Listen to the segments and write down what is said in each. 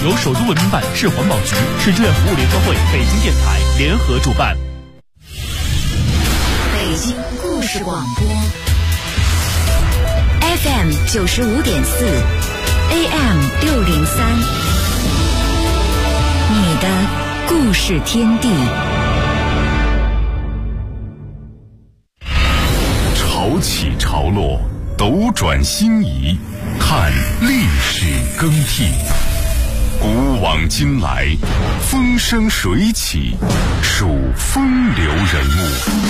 由首都文明办、市环保局、市志愿服务联合会、北京电台联合主办。 北京故事广播 FM 95.4 AM 603，你的故事天地。 潮起潮落，斗转星移，看历史更替。古往今来，风生水起，数风流人物。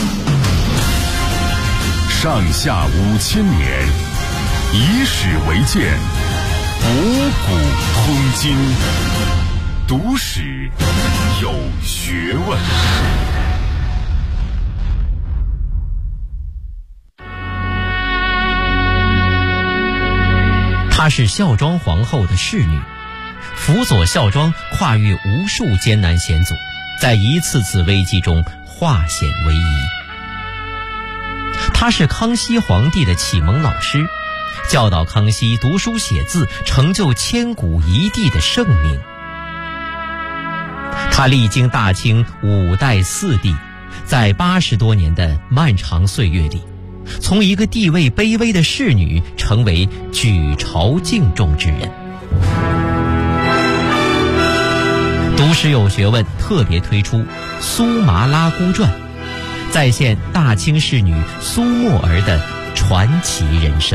上下5000年，以史为鉴，博古通今。读史有学问。 她是孝庄皇后的侍女，辅佐孝庄跨越无数艰难险阻，在一次次危机中化险为夷。她是康熙皇帝的启蒙老师，教导康熙读书写字，成就千古一帝的盛名。她历经大清5代4帝，在80多年的漫长岁月里，从一个地位卑微的侍女成为举朝敬重之人。读史有学问特别推出《苏麻拉姑传》，再现大清侍女苏沫儿的传奇人生。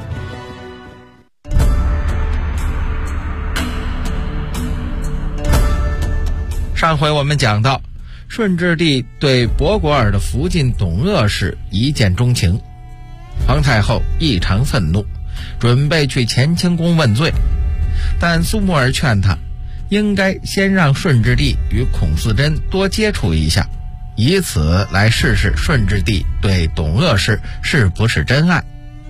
上回我们讲到，顺治帝对博果尔的福晋董鄂氏一见钟情，皇太后异常愤怒，准备去乾清宫问罪，但苏沫儿劝他应该先让顺治帝与孔嗣珍多接触一下，以此来试试顺治帝对董鄂氏是不是真爱。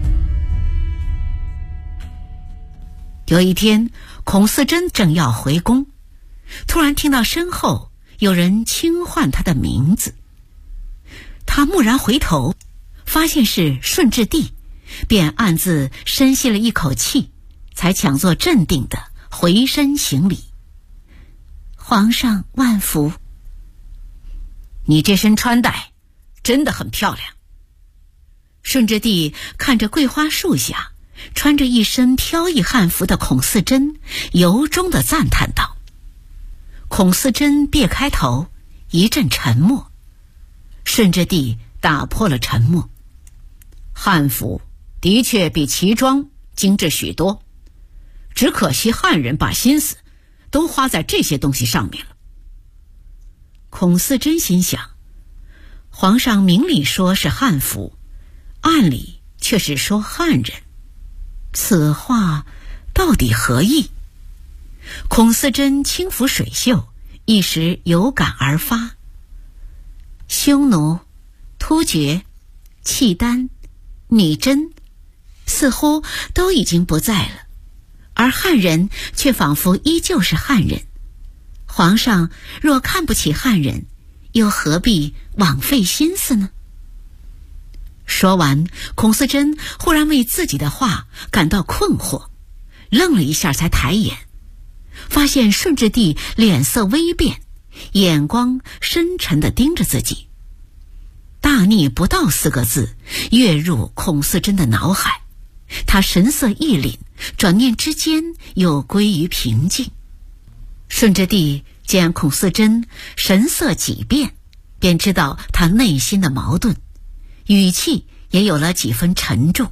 有一天，孔嗣珍正要回宫，突然听到身后有人轻唤他的名字。他蓦然回头，发现是顺治帝，便暗自深吸了一口气，才强作镇定地回身行礼。皇上万福。你这身穿戴真的很漂亮。顺治帝看着桂花树下穿着一身飘逸汉服的孔嗣珍，由衷地赞叹道。孔嗣珍别开头，一阵沉默。顺治帝打破了沉默。汉服的确比旗装精致许多，只可惜汉人把心思都花在这些东西上面了。孔嗣珍心想，皇上明里说是汉服，暗里却是说汉人，此话到底何意？孔嗣珍轻抚水袖，一时有感而发。匈奴、突厥、契丹、女真似乎都已经不在了，而汉人却仿佛依旧是汉人。皇上若看不起汉人，又何必枉费心思呢？说完，孔嗣珍忽然为自己的话感到困惑，愣了一下才抬眼，发现顺治帝脸色微变，眼光深沉地盯着自己。大逆不道4个字跃入孔嗣珍的脑海，他神色一凛，转念之间又归于平静。顺治帝见孔嗣珍神色几变，便知道他内心的矛盾，语气也有了几分沉重。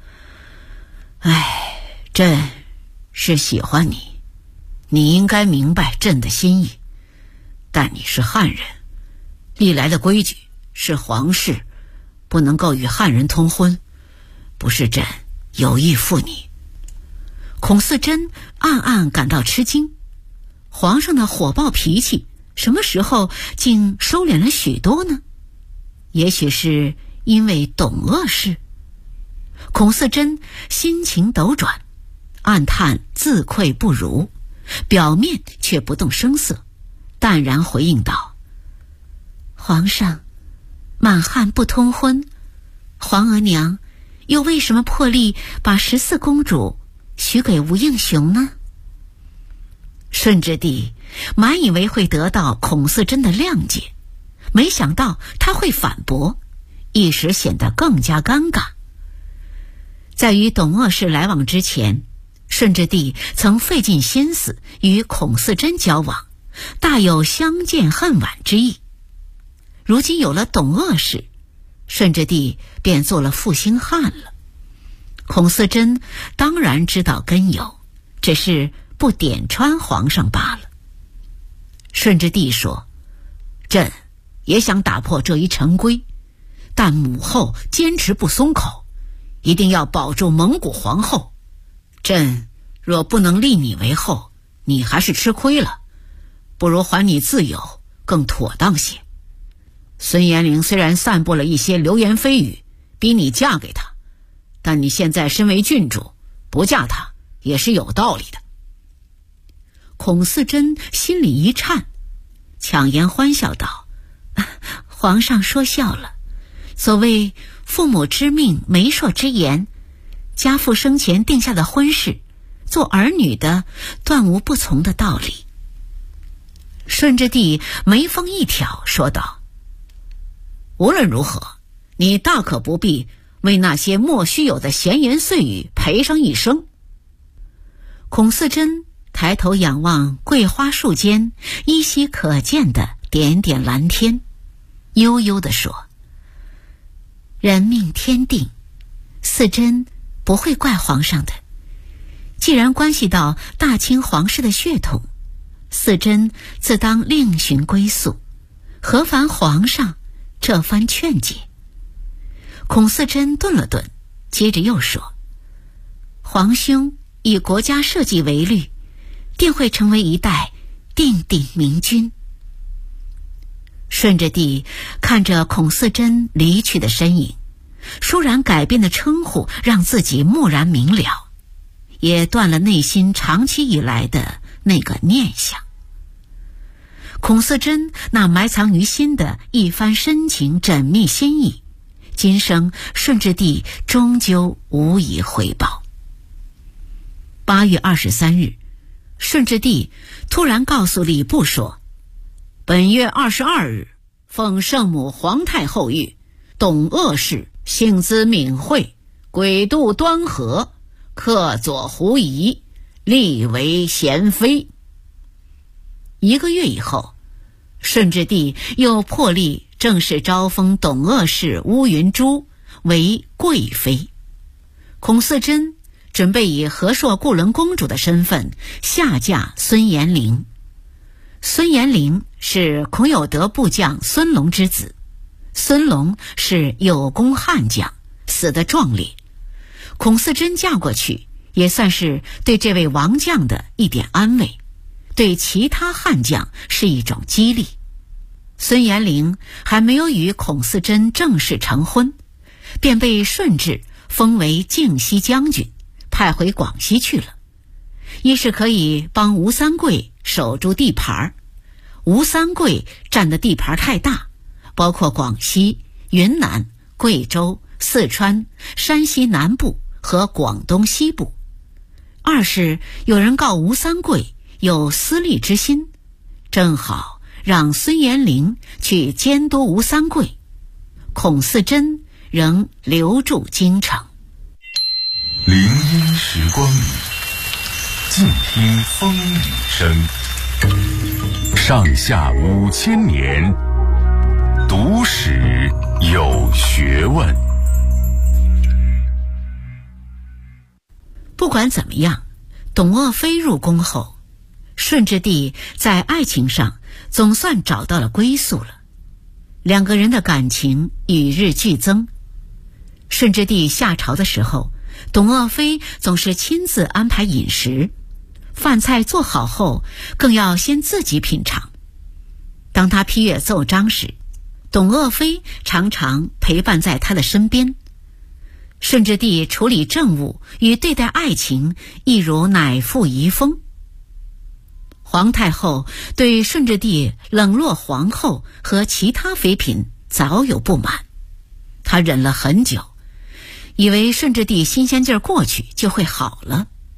朕是喜欢你，你应该明白朕的心意，但你是汉人，历来的规矩是皇室不能够与汉人通婚，不是朕有意负你。孔嗣珍暗暗感到吃惊，皇上的火爆脾气什么时候竟收敛了许多呢？也许是因为董鄂氏。孔嗣珍心情斗转，暗叹自愧不如，表面却不动声色，淡然回应道：皇上，满汉不通婚，皇额娘又为什么破例把14公主许给吴应熊呢？ 顺治帝满以为会得到孔嗣珍的谅解，没想到他会反驳，一时显得更加尴尬。在与董鄂氏来往之前，顺治帝曾费尽心思与孔嗣珍交往，大有相见恨晚之意。如今有了董鄂氏，顺治帝便做了负心汉了。孔嗣珍当然知道根由，只是不点穿皇上罢了。顺治帝说：“朕也想打破这一陈规，但母后坚持不松口，一定要保住蒙古皇后。朕若不能立你为后，你还是吃亏了，不如还你自由更妥当些。孙延龄虽然散布了一些流言蜚语，逼你嫁给他，但你现在身为郡主，不嫁他也是有道理的。”孔嗣珍心里一颤，强颜欢笑道：“皇上说笑了，所谓父母之命，媒妁之言，家父生前定下的婚事，做儿女的断无不从的道理。”顺治帝眉峰一挑，说道：“无论如何，你大可不必为那些莫须有的闲言碎语赔上一生。”孔嗣珍抬头仰望桂花树间依稀可见的点点蓝天，悠悠地说：“人命天定，嗣珍不会怪皇上的。既然关系到大清皇室的血统，嗣珍自当另寻归宿，何烦皇上这番劝解？”孔嗣珍顿了顿，接着又说：“皇兄以国家社稷为虑，定会成为一代定鼎明君。”顺治帝看着孔嗣珍离去的身影，倏然改变的称呼让自己蓦然明了，也断了内心长期以来的那个念想。孔嗣珍那埋藏于心的一番深情缜密心意，今生顺治帝终究无以回报。8月23日，顺治帝突然告诉礼部说：“本月22日，奉圣母皇太后谕，董鄂氏性姿敏慧，轨度端和，客佐狐疑，立为贤妃。”1个月以后，顺治帝又破例正式招封董鄂氏乌云珠为贵妃。孔嗣珍准备以和硕固伦公主的身份下嫁孙延龄。孙延龄是孔有德部将孙龙之子，孙龙是有功悍将，死得壮烈。孔嗣珍嫁过去，也算是对这位王将的一点安慰，对其他悍将是一种激励。孙延龄还没有与孔嗣珍正式成婚，便被顺治封为靖西将军，派回广西去了。一是可以帮吴三桂守住地盘，吴三桂占的地盘太大，包括广西、云南、贵州、四川、山西南部和广东西部；二是有人告吴三桂有私利之心，正好让孙延龄去监督吴三桂，孔嗣珍仍留驻京城。 林荫时光里，静听风雨声。上下5000年，读史有学问。 不管怎么样，董鄂妃入宫后，顺治帝在爱情上总算找到了归宿了。两个人的感情与日俱增。顺治帝下朝的时候，董鄂妃总是亲自安排饮食，饭菜做好后更要先自己品尝。当他批阅奏章时，董鄂妃常常陪伴在他的身边。顺治帝处理政务与对待爱情一如乃父遗风。皇太后对顺治帝冷落皇后和其他妃嫔早有不满，她忍了很久，以为顺治帝新鲜劲儿过去就会好了。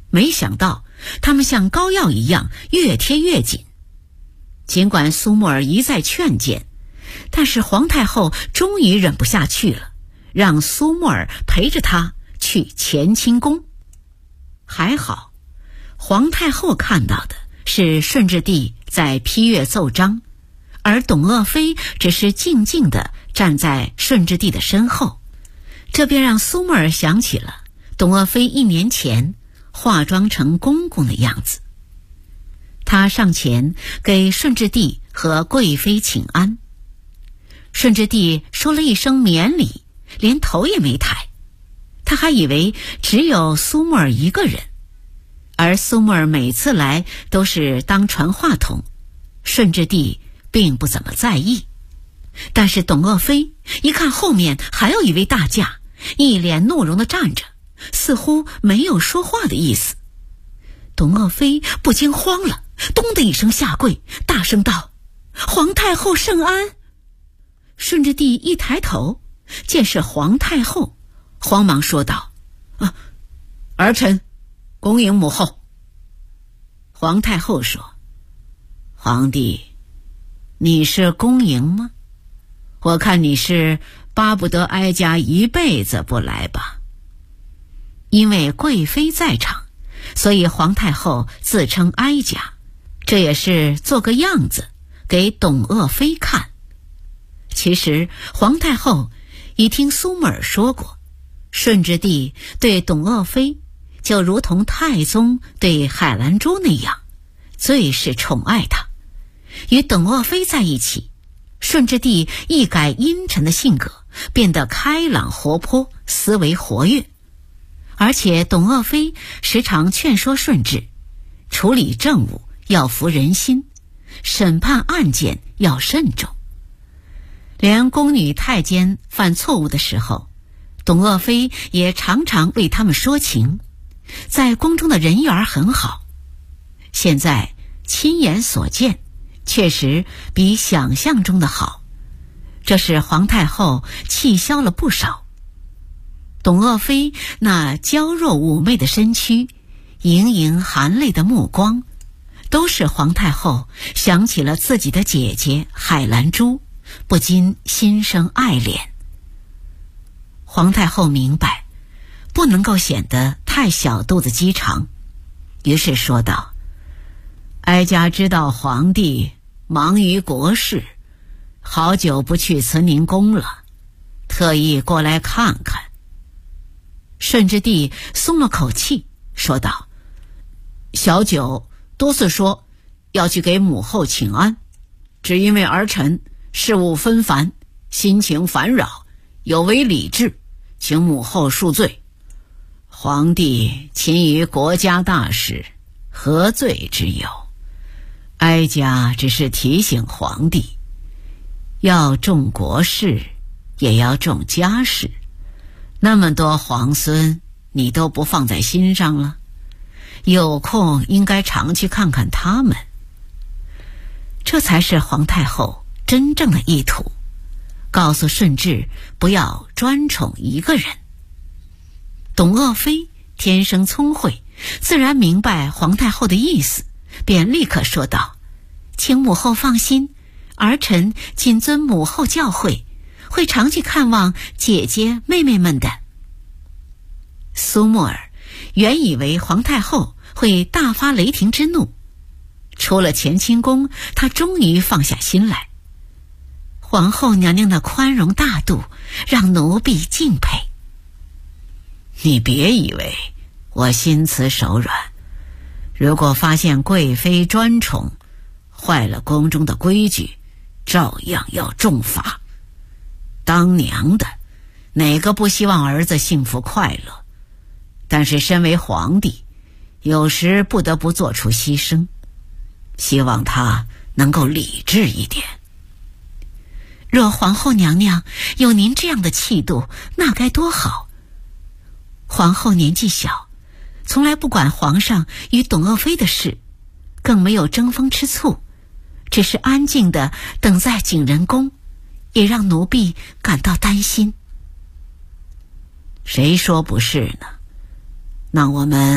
没想到他们像膏药一样越贴越紧。尽管苏木儿一再劝谏，但是皇太后终于忍不下去了，让苏木儿陪着她去乾清宫。还好，皇太后看到的是顺治帝在批阅奏章，而董鄂妃只是静静地站在顺治帝的身后，这便让苏木儿想起了董鄂妃1年前化妆成公公的样子。她上前给顺治帝和贵妃请安，顺治帝说了一声免礼，连头也没抬。他还以为只有苏木儿一个人，而苏木儿每次来都是当传话筒，顺治帝并不怎么在意。但是董鄂妃一看后面还有一位大驾，一脸怒容地站着，似乎没有说话的意思。董鄂妃不禁慌了，咚的一声下跪，大声道：“皇太后圣安！”顺治帝一抬头，见是皇太后，慌忙说道：“儿臣恭迎母后。”皇太后说：“皇帝，你是恭迎吗？我看你是巴不得哀家一辈子不来吧。”因为贵妃在场，所以皇太后自称哀家，这也是做个样子给董鄂妃看。其实皇太后已听苏木儿说过，顺治帝对董鄂妃就如同太宗对海兰珠那样，最是宠爱她。与董鄂妃在一起，顺治帝一改阴沉的性格，变得开朗活泼，思维活跃。而且董鄂妃时常劝说顺治，处理政务要服人心，审判案件要慎重。连宫女太监犯错误的时候，董鄂妃也常常为他们说情，在宫中的人缘很好。现在亲眼所见，确实比想象中的好，这使皇太后气消了不少。董鄂妃那娇弱妩媚的身躯，盈盈含泪的目光，都使皇太后想起了自己的姐姐海兰珠，不禁心生爱怜。皇太后明白不能够显得太小肚子鸡肠，于是说道：“哀家知道皇帝忙于国事，好久不去慈宁宫了，特意过来看看。”顺治帝松了口气，说道：“小九多次说要去给母后请安，只因为儿臣事务纷繁，心情烦扰，有违礼制，请母后恕罪。皇帝勤于国家大事，何罪之有？哀家只是提醒皇帝，要重国事，也要重家事。那么多皇孙，你都不放在心上了？有空应该常去看看他们。”这才是皇太后真正的意图，告诉顺治不要专宠一个人。董鄂妃天生聪慧，自然明白皇太后的意思，便立刻说道：“请母后放心，儿臣谨遵母后教诲，会常去看望姐姐妹妹们的。”苏木儿原以为皇太后会大发雷霆之怒，出了乾清宫，她终于放下心来。皇后娘娘的宽容大度让奴婢敬佩。你别以为我心慈手软，如果发现贵妃专宠，坏了宫中的规矩，照样要重罚。当娘的哪个不希望儿子幸福快乐？但是身为皇帝，有时不得不做出牺牲，希望他能够理智一点。若皇后娘娘有您这样的气度，那该多好。皇后年纪小，从来不管皇上与董鄂妃的事，更没有争风吃醋，只是安静地等在景仁宫，也让奴婢感到担心。谁说不是呢？那我们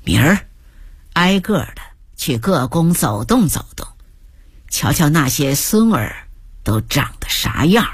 明儿挨个的去各宫走动走动，瞧瞧那些孙儿都长得啥样。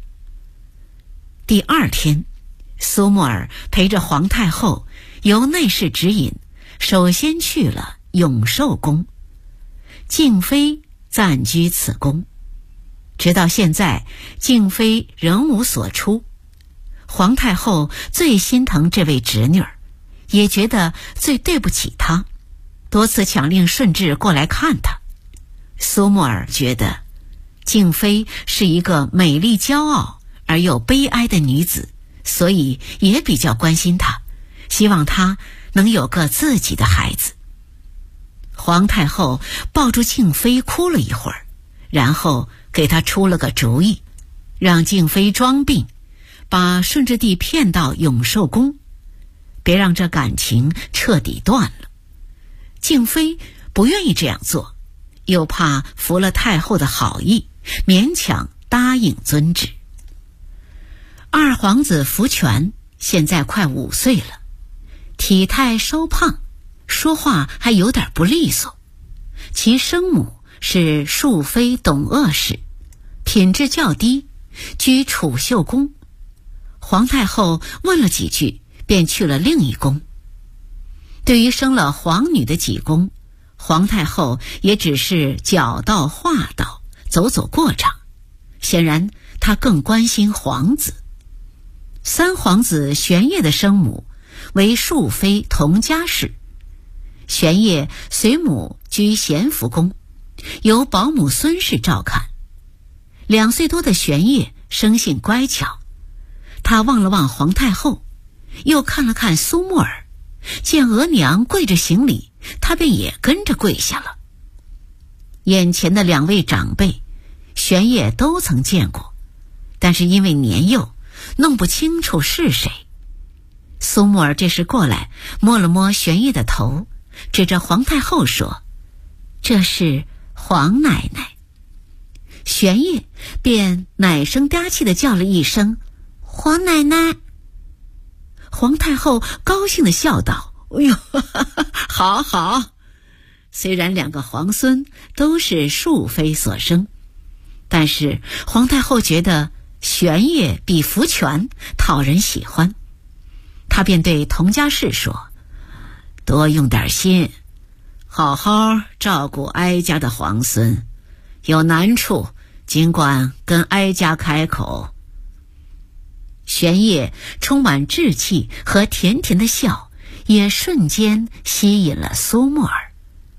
第二天，苏木儿陪着皇太后由内侍指引，首先去了永寿宫。静妃暂居此宫，直到现在，静妃仍无所出。皇太后最心疼这位侄女儿，也觉得最对不起她，多次强令顺治过来看她。苏木儿觉得静妃是一个美丽骄傲而又悲哀的女子，所以也比较关心她，希望她能有个自己的孩子。皇太后抱住静妃哭了一会儿，然后给她出了个主意，让静妃装病，把顺治帝骗到永寿宫，别让这感情彻底断了。静妃不愿意这样做，又怕服了太后的好意，勉强答应遵旨。二皇子福全现在快5岁了，体态瘦胖，说话还有点不利索。其生母是庶妃董鄂氏，品质较低，居储秀宫。皇太后问了几句，便去了另一宫。对于生了皇女的几宫，皇太后也只是脚到话到，走走过场。显然她更关心皇子。三皇子玄烨的生母为庶妃佟佳氏，玄烨随母居咸福宫，由保姆孙氏照看。2岁多的玄烨生性乖巧，他望了望皇太后，又看了看苏木儿，见额娘跪着行礼，他便也跟着跪下了。眼前的2位长辈，玄烨都曾见过，但是因为年幼，弄不清楚是谁。苏木儿这时过来摸了摸玄烨的头，指着皇太后说：“这是皇奶奶。”玄烨便奶声嗲气地叫了一声：“皇奶奶。”皇太后高兴地笑道：“哎呦，好好。”虽然2个皇孙都是庶妃所生，但是皇太后觉得玄烨比福全讨人喜欢，她便对佟佳氏说：“多用点心，好好照顾哀家的皇孙，有难处尽管跟哀家开口。”玄烨充满稚气和甜甜的笑，也瞬间吸引了苏木儿。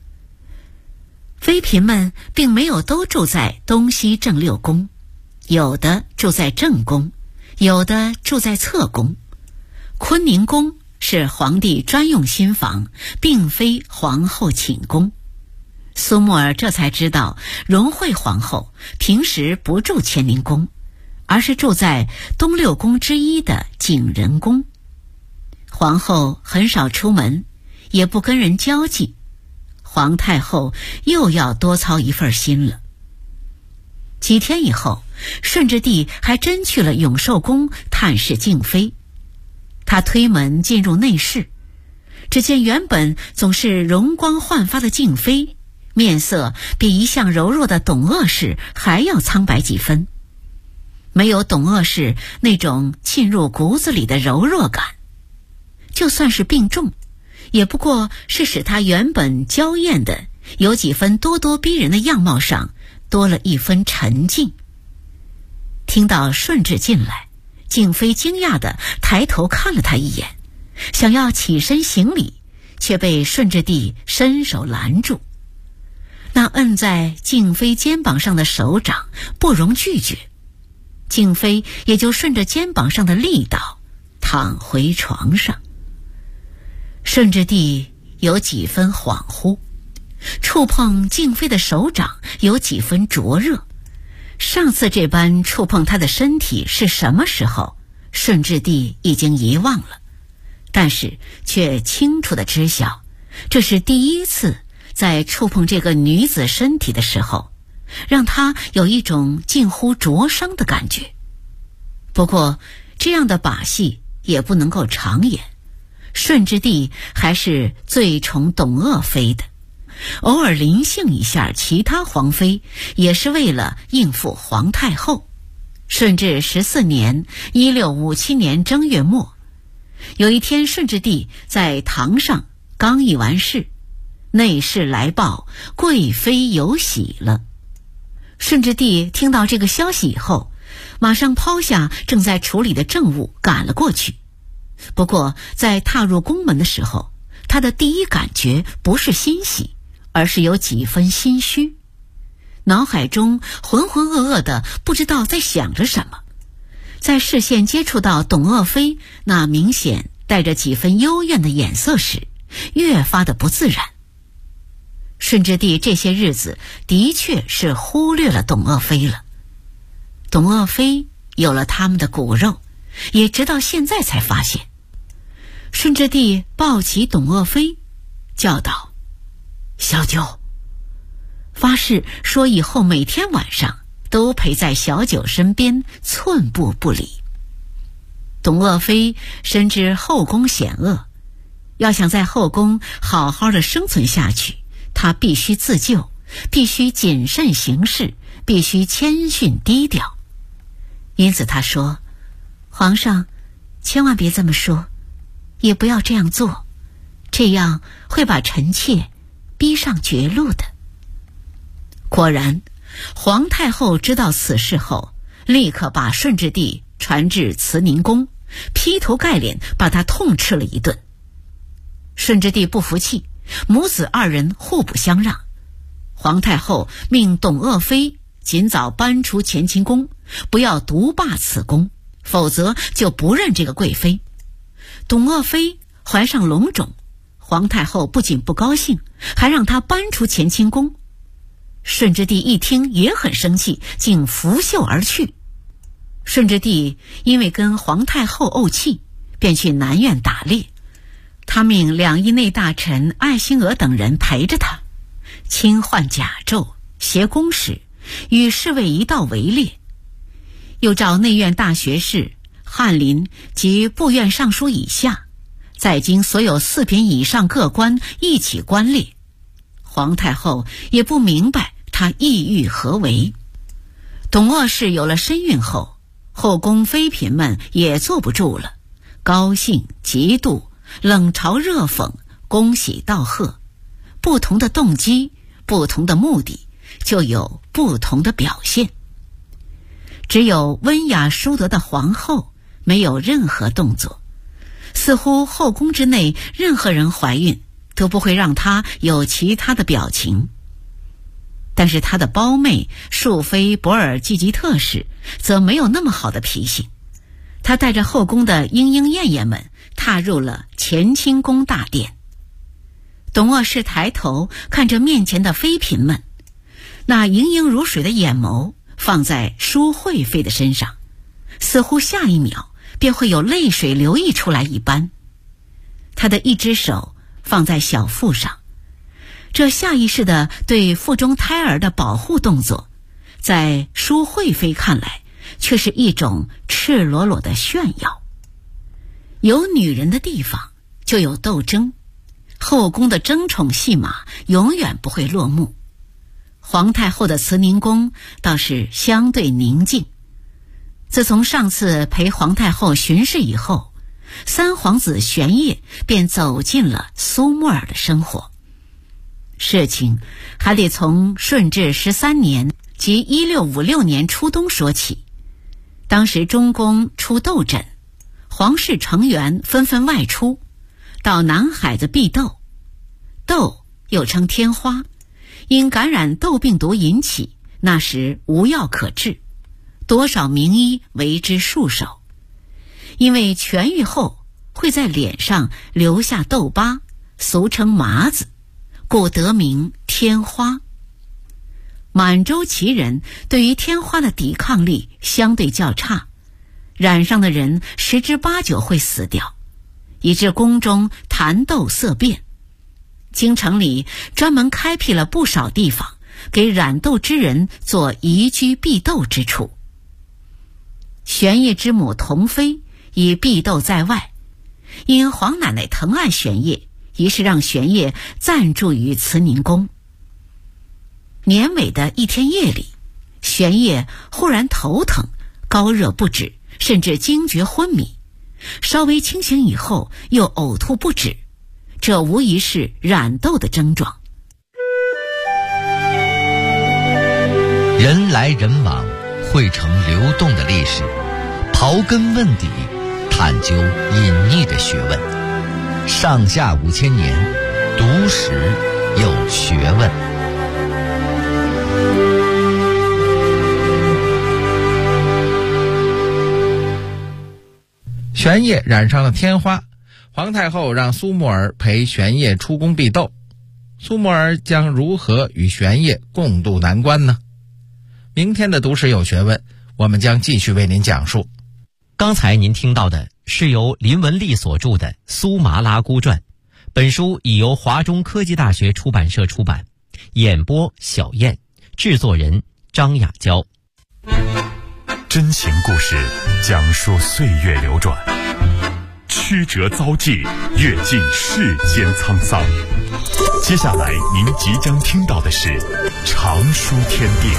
妃嫔们并没有都住在东西正6宫，有的住在正宫，有的住在侧宫。坤宁宫是皇帝专用新房，并非皇后寝宫。苏木儿这才知道，荣惠皇后平时不住乾宁宫，而是住在东6宫之一的景仁宫。皇后很少出门，也不跟人交际，皇太后又要多操一份心了。几天以后，顺治帝还真去了永寿宫探视静妃。他推门进入内室，只见原本总是容光焕发的静妃，面色比一向柔弱的董鄂氏还要苍白几分，没有董鄂氏那种沁入骨子里的柔弱感。就算是病重，也不过是使她原本娇艳的有几分咄咄逼人的样貌上多了一分沉静。听到顺治进来，静妃惊讶地抬头看了他一眼，想要起身行礼，却被顺治帝伸手拦住。那摁在静妃肩膀上的手掌不容拒绝，静妃也就顺着肩膀上的力道躺回床上。顺治帝有几分恍惚，触碰静妃的手掌有几分灼热。上次这般触碰她的身体是什么时候，顺治帝已经遗忘了，但是却清楚地知晓，这是第一次在触碰这个女子身体的时候，让他有一种近乎灼伤的感觉。不过这样的把戏也不能够长演， 顺治帝还是最宠董鄂妃的，偶尔临幸一下其他皇妃，也是为了应付皇太后。顺治14年1657年正月末，有一天顺治帝在堂上刚议完事，内侍来报贵妃有喜了。顺治帝听到这个消息以后，马上抛下正在处理的政务赶了过去。不过在踏入宫门的时候，他的第一感觉不是欣喜，而是有几分心虚，脑海中浑浑噩噩的，不知道在想着什么。在视线接触到董鄂妃那明显带着几分幽怨的眼色时，越发的不自然。顺治帝这些日子的确是忽略了董鄂妃了。董鄂妃有了他们的骨肉，也直到现在才发现。顺治帝抱起董鄂妃，叫道：“小九。”发誓说以后每天晚上都陪在小九身边，寸步不离。董鄂妃深知后宫险恶，要想在后宫好好的生存下去，她必须自救，必须谨慎行事，必须谦逊低调。因此他说：“皇上，千万别这么说，也不要这样做，这样会把臣妾逼上绝路的。”果然，皇太后知道此事后，立刻把顺治帝传至慈宁宫，劈头盖脸把他痛斥了一顿。顺治帝不服气，母子二人互不相让。皇太后命董鄂妃尽早搬出乾清宫，不要独霸此宫，否则就不认这个贵妃。董鄂妃怀上龙种，皇太后不仅不高兴，还让她搬出乾清宫。顺治帝一听也很生气，竟拂袖而去。顺治帝因为跟皇太后怄气，便去南苑打猎。他命两翼内大臣艾辛娥等人陪着他，轻换甲胄，携弓矢，与侍卫一道围猎。又召内院大学士、翰林及部院尚书以下，在京所有4品以上各官一起观猎。皇太后也不明白他意欲何为。董鄂氏有了身孕后，后宫妃嫔们也坐不住了，高兴、嫉妒、冷嘲热讽、恭喜道贺，不同的动机，不同的目的，就有不同的表现。只有温雅淑德的皇后没有任何动作，似乎后宫之内任何人怀孕都不会让她有其他的表情。但是她的胞妹庶妃博尔济吉特氏则没有那么好的脾性，她带着后宫的莺莺燕燕们踏入了乾清宫大殿。董鄂氏抬头看着面前的妃嫔们，那盈盈如水的眼眸放在淑惠妃的身上，似乎下一秒便会有泪水流溢出来一般。她的一只手放在小腹上，这下意识的对腹中胎儿的保护动作，在淑惠妃看来却是一种赤裸裸的炫耀。有女人的地方就有斗争，后宫的争宠戏码永远不会落幕。皇太后的慈宁宫倒是相对宁静。自从上次陪皇太后巡视以后，三皇子玄烨便走进了苏木尔的生活。事情还得从顺治13年即1656年初冬说起。当时中宫出斗疹，皇室成员纷纷外出，到南海子避斗。斗又称天花，因感染斗病毒引起，那时无药可治，多少名医为之束手。因为痊愈后会在脸上留下痘疤，俗称麻子，故得名天花。满洲旗人对于天花的抵抗力相对较差，染上的人10之8九会死掉，以致宫中痰斗色变。京城里专门开辟了不少地方，给染斗之人做宜居避斗之处。玄烨之母同妃已避斗在外， 因黄奶奶疼爱玄烨，于是让玄烨暂住于慈宁宫。年尾的一天夜里，玄烨忽然头疼，高热不止，甚至惊厥昏迷，稍微清醒以后又呕吐不止，这无疑是染痘的症状。 人来人往，汇成流动的历史，刨根问底，探究隐匿的学问。上下5000年，读史有学问。 玄烨染上了天花，皇太后让苏木儿陪玄烨出宫避痘。苏木儿将如何与玄烨共度难关呢？明天的读史有学问，我们将继续为您讲述。 刚才您听到的是由林文丽所著的《苏麻拉姑传》，本书已由华中科技大学出版社出版，演播小燕，制作人张雅娇。 真情故事讲述岁月流转，曲折遭际，阅尽世间沧桑。接下来您即将听到的是常书天地。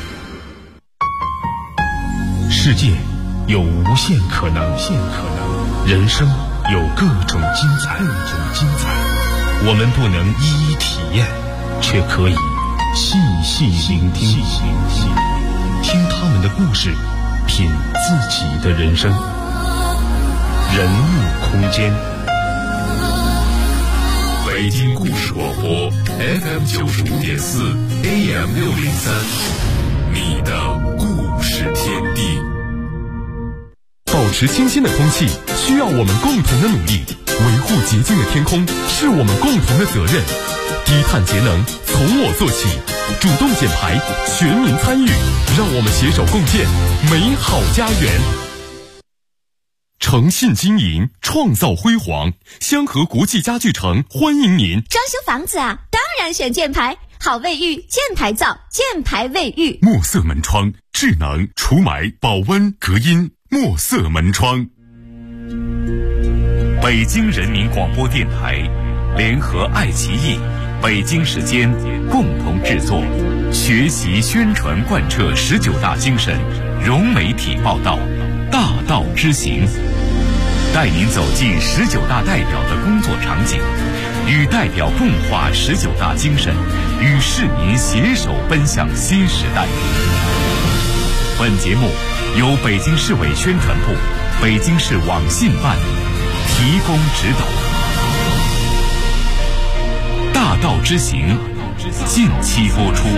世界有无限可能，人生有各种精彩。我们不能一一体验，却可以细细聆听，听他们的故事，品自己的人生。人物空间，北京故事广播 FM 95.4 AM 603，你的故事天地。保持清新的空气需要我们共同的努力，维护洁净的天空是我们共同的责任。低碳节能从我做起，主动减排，全民参与，让我们携手共建美好家园。诚信经营，创造辉煌，香河国际家具城欢迎您。 装修房子啊，当然选箭牌，好卫浴，箭牌造，箭牌卫浴。 墨色门窗，智能除霾、保温、隔音，墨色门窗。北京人民广播电台联合爱奇艺、北京时间共同制作，学习宣传贯彻19大精神，融媒体报道，大道之行，带您走进19大代表的工作场景，与代表共话19大精神，与市民携手奔向新时代。本节目由北京市委宣传部、北京市网信办提供指导。大道之行，近期播出。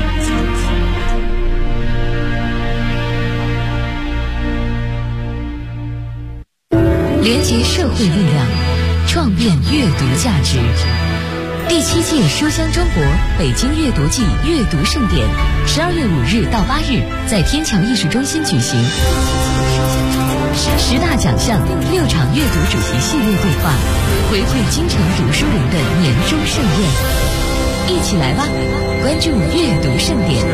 连结社会力量，创变阅读价值。第7届书香中国北京阅读季阅读盛典，12月5日到8日在天桥艺术中心举行。10大奖项，6场阅读主题系列对话，回馈京城读书人的年终盛宴。一起来吧，关注阅读盛典。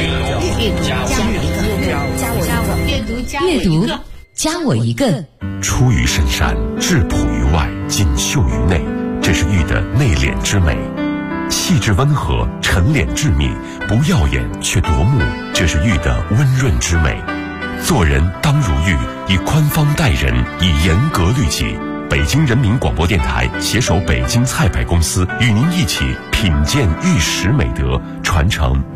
阅读加我一个。 出于深山，质朴于外，锦绣于内，这是玉的内敛之美；细致温和，沉敛致密，不耀眼却夺目，这是玉的温润之美。做人当如玉，以宽方待人，以严格律己。北京人民广播电台携手北京菜百公司，与您一起品鉴玉石美德，传承